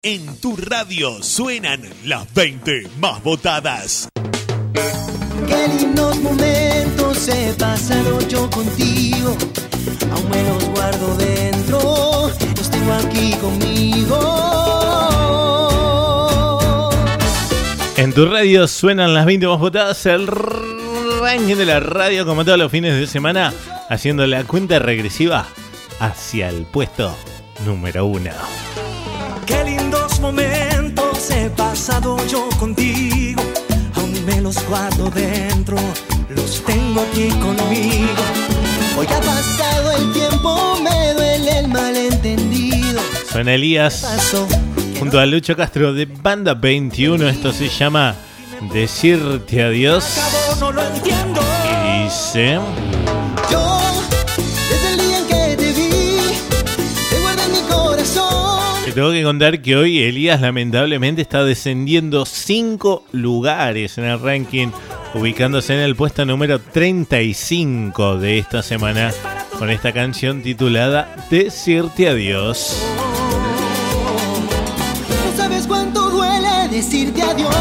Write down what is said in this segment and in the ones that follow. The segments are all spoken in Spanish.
En tu radio suenan las 20 más votadas. Qué lindos momentos he pasado yo contigo, aún me los guardo dentro, los tengo aquí conmigo. En tu radio suenan las 20 más votadas, el ranking de la radio como todos los fines de semana, haciendo la cuenta regresiva hacia el puesto número 1. Qué lindos momentos he pasado yo contigo, aún me los guardo dentro, los tengo aquí conmigo. Hoy ha pasado el tiempo, me duele el malentendido. Suena Elías junto a Lucho Castro de Banda 21. Esto se llama Decirte Adiós. No lo entiendo. Y dice: yo, desde el día en que te vi, te guardé en mi corazón. Te tengo que contar que hoy Elías lamentablemente está descendiendo 5 lugares en el ranking, ubicándose en el puesto número 35 de esta semana, con esta canción titulada Decirte Adiós. No sabes cuánto duele decirte adiós.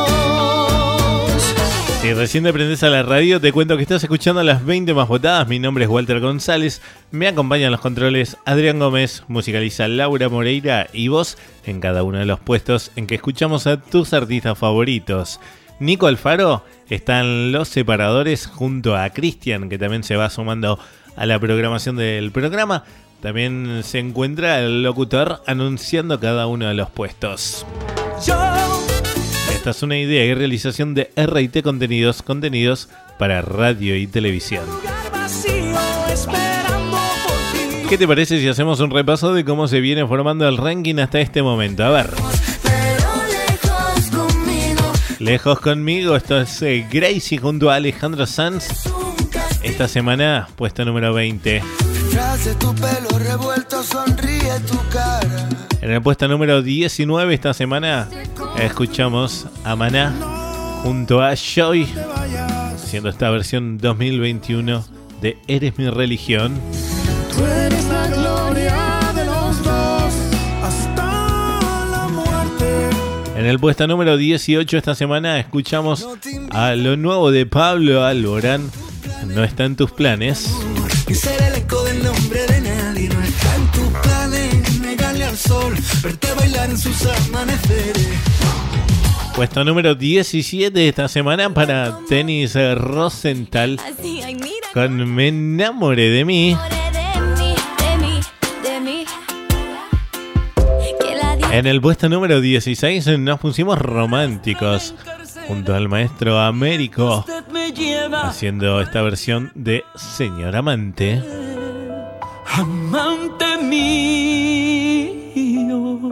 Si recién te prendes a la radio, te cuento que estás escuchando las 20 más votadas. Mi nombre es Walter González. Me acompañan los controles Adrián Gómez, musicaliza Laura Moreira y vos en cada uno de los puestos en que escuchamos a tus artistas favoritos. Nico Alfaro está en los separadores junto a Cristian, que también se va sumando a la programación del programa. También se encuentra el locutor anunciando cada uno de los puestos. Esta es una idea y realización de R&T Contenidos para radio y televisión. ¿Qué te parece si hacemos un repaso de cómo se viene formando el ranking hasta este momento? A ver. Lejos conmigo, esto es Gracie junto a Alejandro Sanz. Esta semana, puesto número 20. En el puesto número 19 esta semana escuchamos a Maná junto a Joy, haciendo esta versión 2021 de Eres mi religión. Tú eres la gloria de los dos hasta la muerte. En el puesto número 18 esta semana escuchamos a lo nuevo de Pablo Alborán, No está en tus planes. Y ser el eco del nombre de nadie no está en tus planes. Negarle al sol, verte bailar en sus amaneceres. Puesto número 17 esta semana para Tenis Rosenthal con Me enamoré de mí. En el puesto número 16 nos pusimos románticos junto al maestro Américo, haciendo esta versión de Señor Amante. Amante mío,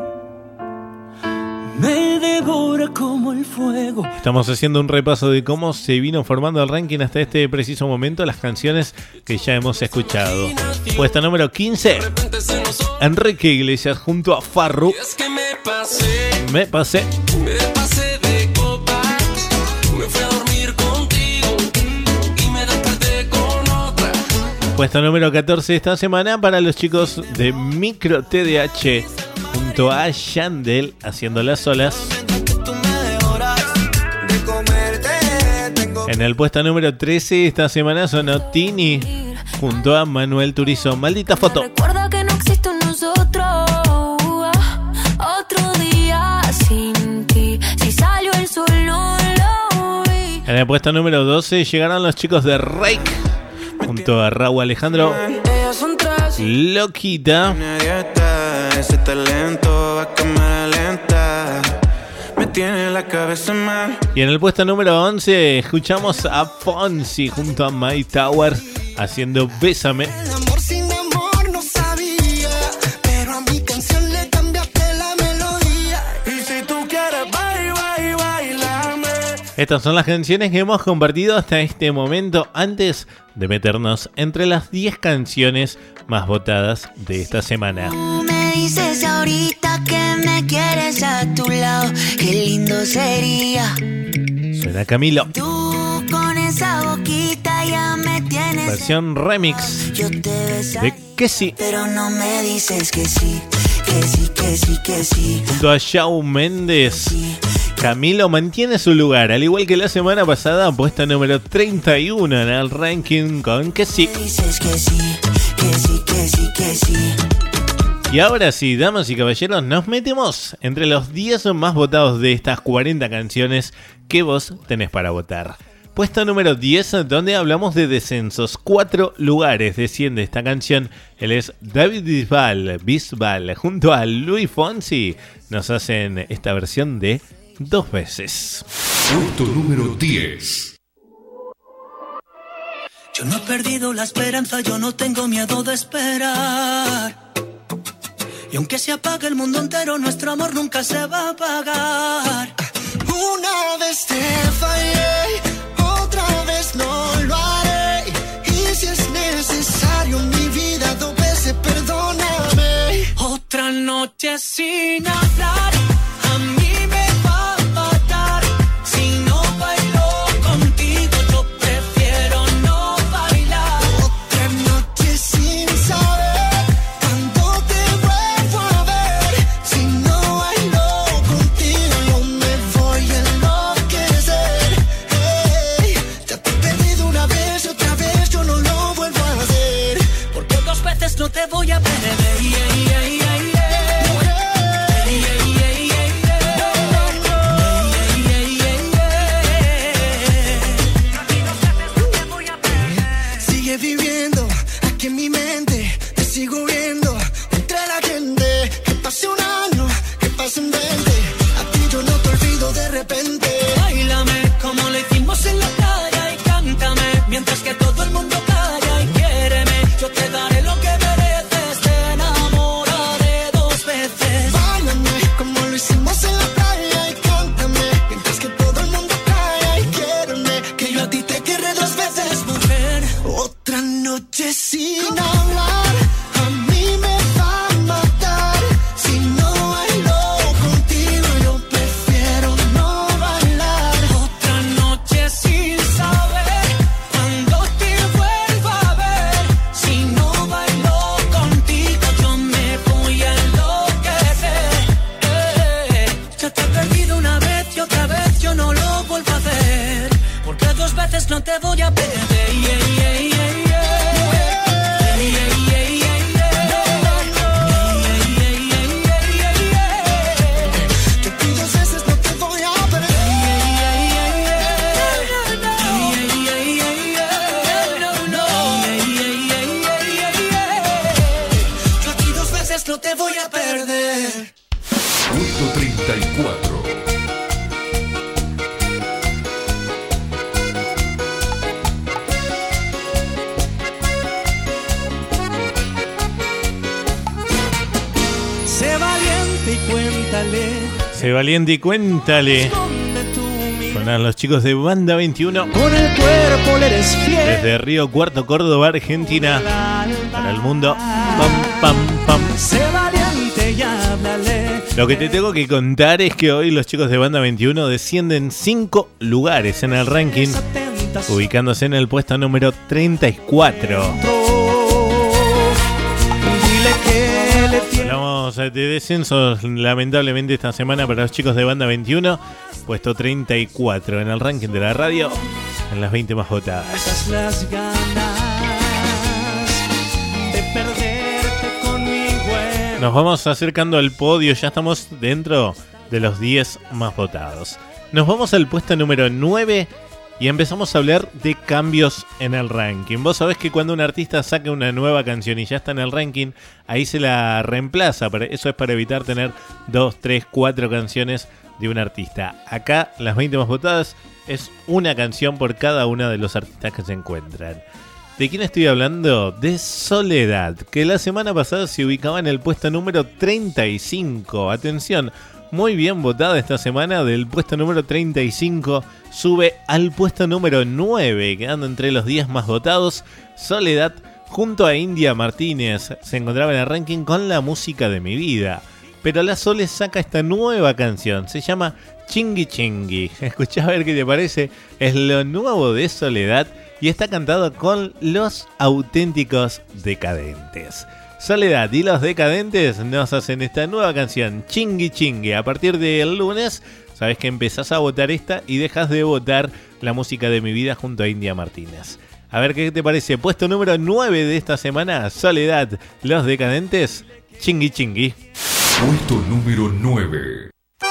me devora como el fuego. Estamos haciendo un repaso de cómo se vino formando el ranking hasta este preciso momento, las canciones que ya hemos escuchado. Puesta número 15, Enrique Iglesias junto a Farru. Me pasé de copas, me fui a dormir contigo y me desperté con otra. Puesto número 14 esta semana para los chicos de Micro TDH junto a Yandel haciendo las olas. En el puesto número 13 esta semana sonó Tini junto a Manuel Turizo. Maldita foto. Recuerda que no existe nosotros. Otro día sin ti. Si salió el sol no lo vi. En el puesto número 12 llegaron los chicos de Rake junto a Raúl Alejandro. Loquita. Ese talento va a cámara lenta. Me tiene la cabeza mal. Y en el puesto número 11 escuchamos a Fonsi junto a My Tower haciendo Bésame. El amor sin amor no sabía, pero a mi canción le cambiaste la melodía. Y si tú quieres bailame. Estas son las canciones que hemos compartido hasta este momento, antes de meternos entre las 10 canciones más votadas de esta semana. Me dices ahorita que me quieres a tu lado. Qué lindo sería. Suena Camilo. Tú con esa boquita ya me tienes. Versión remix Yo te besé, de Que sí. pero no me dices que sí. Junto a Shawn Mendes, Camilo mantiene su lugar, al igual que la semana pasada, puesta número 31 en el ranking con Que Sí. Y ahora sí, damas y caballeros, nos metemos entre los 10 más votados de estas 40 canciones que vos tenés para votar. Puesto número 10, donde hablamos de descensos. 4 lugares desciende esta canción. Él es David Bisbal, junto a Luis Fonsi. Nos hacen esta versión de Dos Veces. Puesto número 10. Yo no he perdido la esperanza, yo no tengo miedo de esperar. Y aunque se apague el mundo entero, nuestro amor nunca se va a apagar. Una vez te fallé, otra vez no lo haré. Y si es necesario en mi vida, 2 veces perdóname. Otra noche sin hablar, a mí me va a matar. Si no bailo contigo, yo prefiero no bailar. Otra noche sin saber cuándo te vuelvo a ver. Si no bailo contigo, yo me voy a enloquecer. Hey, ya te he perdido una vez y otra vez yo no lo vuelvo a hacer. Porque 2 veces no te voy a perder. Viviendo aquí en mi mente, te sigo viendo entre la gente. Que pase un año, que pasen 20, a ti yo no te olvido de repente. Báilame como lo hicimos en la playa y cántame mientras que todo el mundo calla y quiéreme. Yo te daré lo que mereces, te enamoraré 2 veces. Báilame como lo hicimos en la playa y cántame mientras que todo el mundo calla y quiéreme. Que yo a ti te querré 2 veces, mujer. Otra noche sin hablar, a mí me va a matar. Si no bailo contigo, yo prefiero no bailar. Otra noche sin saber cuándo te vuelvo a ver. Si no bailo contigo, yo me voy a enloquecer. Ya te he perdido una vez y otra vez yo no lo vuelvo a hacer. Porque 2 veces no te voy a perder. No te voy a perder. Puesto 34. Sé valiente y cuéntale. Sé valiente y cuéntale. Sonan los chicos de Banda 21. Con el cuerpo le eres fiel. Desde Río Cuarto, Córdoba, Argentina. Para el mundo. Pam, pam, pam. Sé valiente y háblale. Lo que te tengo que contar es que hoy los chicos de Banda 21 descienden 5 lugares en el ranking, ubicándose en el puesto número 34. Hablamos de descensos, lamentablemente, esta semana para los chicos de Banda 21. Puesto 34 en el ranking de la radio, en las 20 más votadas. Las ganas de perderte conmigo. Nos vamos acercando al podio, ya estamos dentro de los 10 más votados. Nos vamos al puesto número 9 y empezamos a hablar de cambios en el ranking. Vos sabés que cuando un artista saca una nueva canción y ya está en el ranking, ahí se la reemplaza. Eso es para evitar tener 2, 3, 4 canciones de un artista. Acá las 20 más votadas es una canción por cada uno de los artistas que se encuentran. ¿De quién estoy hablando? De Soledad, que la semana pasada se ubicaba en el puesto número 35. Atención, muy bien votada esta semana. Del puesto número 35 sube al puesto número 9, quedando entre los 10 más votados. Soledad, junto a India Martínez, se encontraba en el ranking con La Música de Mi Vida. Pero la Sole saca esta nueva canción, se llama Chingui Chingui. Escuchá a ver qué te parece, es lo nuevo de Soledad y está cantado con Los Auténticos Decadentes. Soledad y Los Decadentes nos hacen esta nueva canción, Chingui Chingui. A partir del lunes, sabes que empezás a votar esta y dejas de votar La Música de Mi Vida junto a India Martínez. A ver qué te parece. Puesto número 9 de esta semana, Soledad, Los Decadentes, Chingui Chingui. Puesto número 9.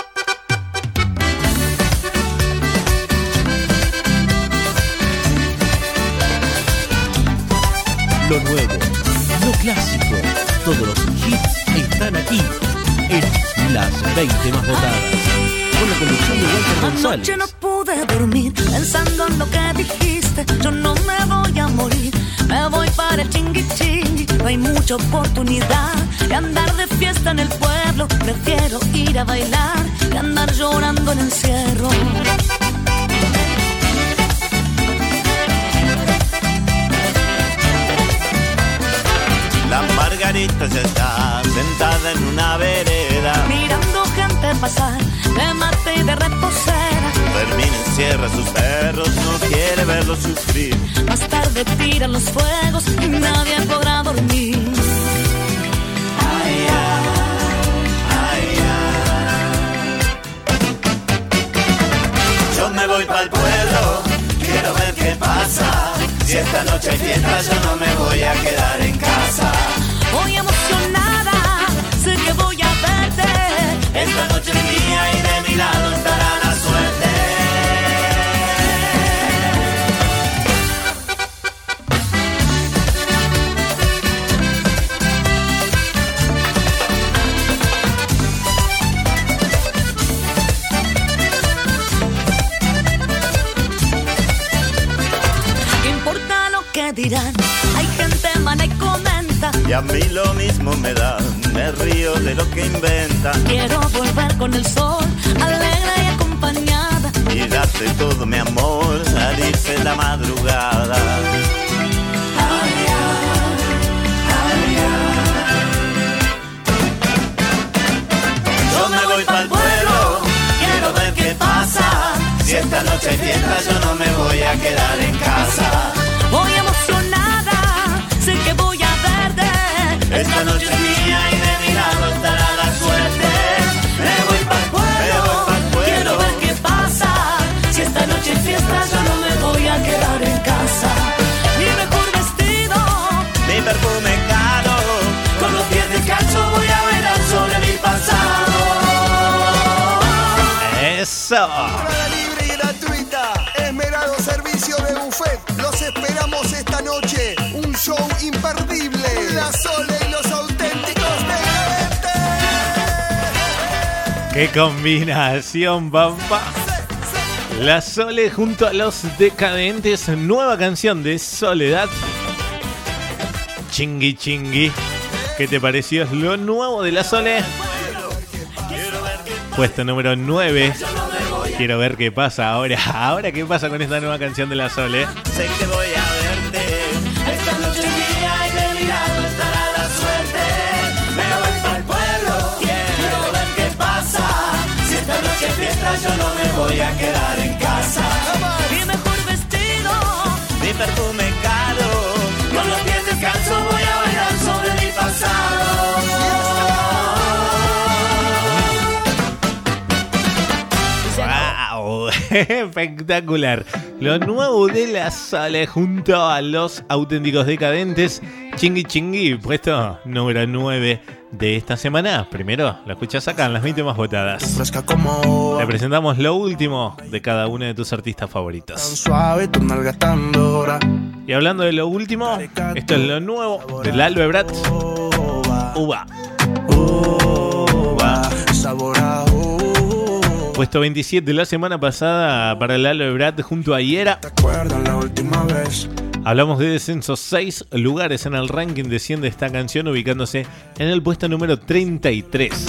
Lo nuevo, lo clásico, todos los hits están aquí en Las 20 Más Votadas, con la conducción de Walter González. Anoche no pude dormir pensando en lo que dijiste. Yo no me voy a morir, me voy para el chingui chingui. No hay mucha oportunidad de andar de fiesta en el pueblo. Prefiero ir a bailar que andar llorando en encierro. La Margarita ya está sentada en una vereda, mirando gente pasar de mate y de reposera. Fermín encierra a sus perros, no quiere verlos sufrir. Más tarde tiran los fuegos y nadie podrá dormir. Ay, ay, ay. Yo me voy pa'l pueblo, quiero ver qué pasa. Si esta noche hay fiesta yo no me voy a quedar en casa. Voy emocionada, sé que voy a verte. Esta noche es mía y de mi lado estará la suerte. ¿Qué importa lo que dirán? Hay gente mala y comenta. Y a mí lo mismo me da, me río de lo que inventa. Quiero volver con el sol, alegre y acompañada. Y darte todo mi amor al irse la madrugada. Ay, ay, ay. Yo me voy pa'l pueblo, quiero ver qué pasa. Si esta noche hay fiesta yo no me voy a quedar en casa. Voy emocionada, sé que voy a verte. Esta noche es mía y de mi lado estará la suerte. Me voy pa'l pueblo, quiero ver qué pasa. Si esta noche es fiesta yo no me voy a quedar en casa. Mi mejor vestido, mi perfume caro, con los pies descalzos voy a bailar sobre mi pasado. Eso. Libre y gratuita, esmerado servicio de buffet. Los esperamos esta noche, un show imperdible. La Sole y los auténticos Decadentes. ¡Qué combinación, papá! La Sole junto a Los Decadentes, nueva canción de Soledad, Chingui Chingui. ¿Qué te pareció? Es lo nuevo de La Sole. Puesto número 9. Quiero ver qué pasa ahora. Ahora qué pasa con esta nueva canción de La Sole. Sé que voy a verte. Esta noche es mía y de mi lado estará la suerte. Me voy pa'l pueblo, quiero ver qué pasa. Si esta noche es fiesta yo no me voy a quedar en casa. mi mejor vestido, Mi perfume caro, con los pies descalzos voy a bailar sobre mi pasado. ¡Wow! Espectacular. Lo nuevo de La Sole junto a Los Auténticos Decadentes, Chingui Chingui, puesto número 9 de esta semana. Primero lo escuchás acá en Las 20 Más Votadas. Te presentamos lo último de cada uno de tus artistas favoritos. Suave, tu nalga tan dura. Y hablando de lo último, esto es lo nuevo de Lalo Ebrat. Uva. Uva, sabor a uva. Puesto 27 la semana pasada para Lalo Ebrat junto a Hiera. ¿Te acuerdas la última vez? Hablamos de descenso, 6 lugares en el ranking. Desciende esta canción ubicándose en el puesto número 33.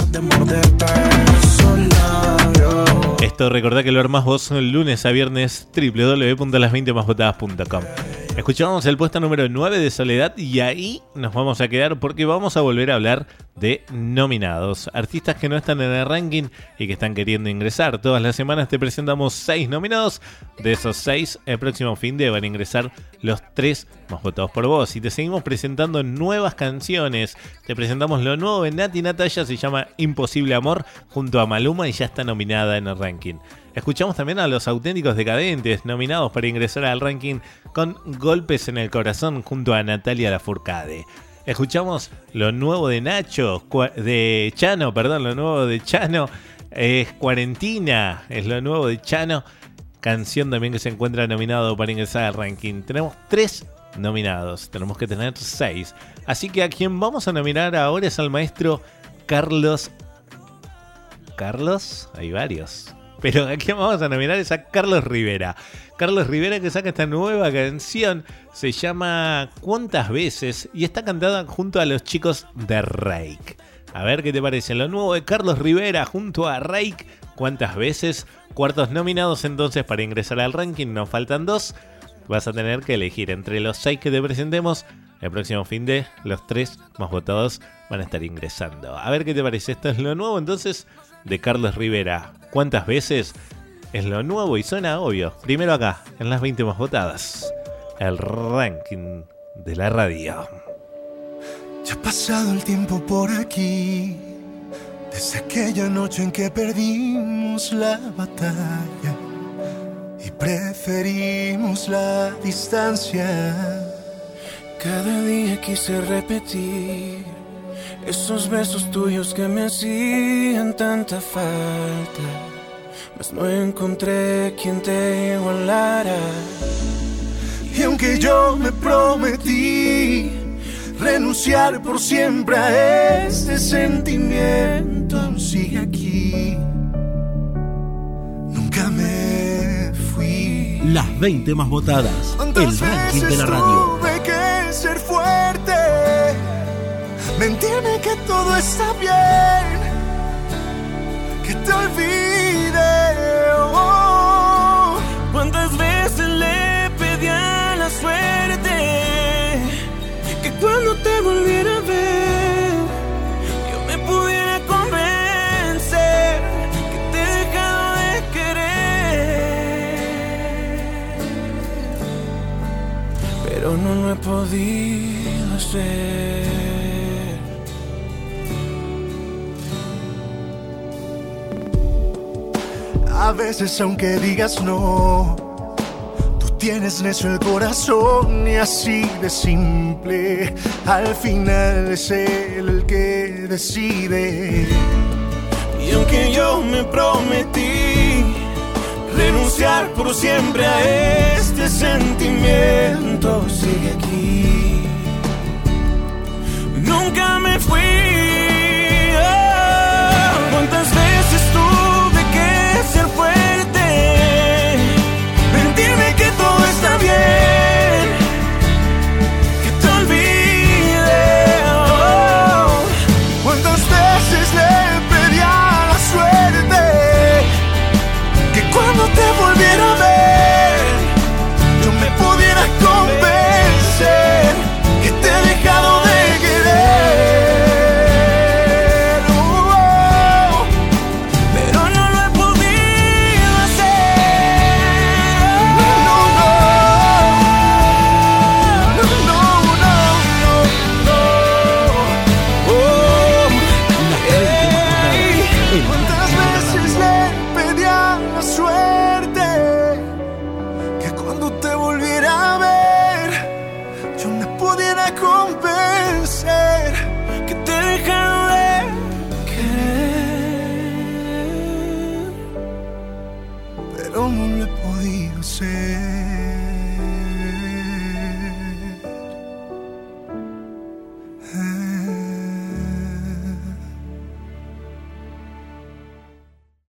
Esto recordá que lo armás vos lunes a viernes, www.las20másvotadas.com. Escuchamos el puesto número 9 de Soledad y ahí nos vamos a quedar porque vamos a volver a hablar de nominados. Artistas que no están en el ranking y que están queriendo ingresar. Todas las semanas te presentamos 6 nominados. De esos 6, el próximo fin de van a ingresar los 3 más votados por vos. Y te seguimos presentando nuevas canciones. Te presentamos lo nuevo de Nati Natalia, se llama Imposible Amor, junto a Maluma y ya está nominada en el ranking. Escuchamos también a Los Auténticos Decadentes, nominados para ingresar al ranking con Golpes en el Corazón junto a Natalia Lafourcade. Escuchamos lo nuevo de lo nuevo de Chano, es Cuarentina, es lo nuevo de Chano, canción también que se encuentra nominado para ingresar al ranking. Tenemos 3 nominados, tenemos que tener 6. Así que a quien vamos a nominar ahora es al maestro Carlos, hay varios. Pero a quien vamos a nominar es a Carlos Rivera. Carlos Rivera, que saca esta nueva canción, se llama ¿Cuántas veces? Y está cantada junto a los chicos de Reik. A ver qué te parece. Lo nuevo de Carlos Rivera junto a Reik, ¿Cuántas veces? Cuartos nominados entonces para ingresar al ranking. Nos faltan 2. Vas a tener que elegir entre los 6 que te presentemos. El próximo fin de los 3 más votados van a estar ingresando. A ver qué te parece. Esto es lo nuevo entonces de Carlos Rivera. ¿Cuántas veces? Es lo nuevo y suena obvio. Primero acá, en las 20 más votadas. El ranking de la radio. Ya ha pasado el tiempo por aquí, desde aquella noche en que perdimos la batalla y preferimos la distancia. Cada día quise repetir esos besos tuyos que me hacían tanta falta, mas no encontré quien te igualara. Y aunque yo me prometí renunciar por siempre a este sentimiento, sigue aquí. Nunca me fui. Las 20 más votadas, el ranking de la radio. Tuve que ser fuerte, mentirme que todo está bien, que te olvide. Oh. ¿Cuántas veces le pedí a la suerte que cuando te volviera a ver yo me pudiera convencer que te he dejado de querer? Pero no lo he podido hacer. A veces aunque digas no, tú tienes necio el corazón y así de simple, al final es él el que decide. Y aunque yo me prometí renunciar por siempre a este sentimiento, sigue aquí. Nunca me fui. Oh, ¿cuántas veces tuve que ser fuerte? Mentirme que todo está bien, que te olvide. Oh, ¿cuántas veces le pedí a la suerte que cuando te volviera a ver yo me pudiera convencer que te he dejado de querer? Pero no lo he podido hacer. No, Oh, ¿cuántas veces le pedí a la suerte que cuando te volviera a ver yo me pudiera convencer que te he dejado de querer? pero no lo he podido hacer?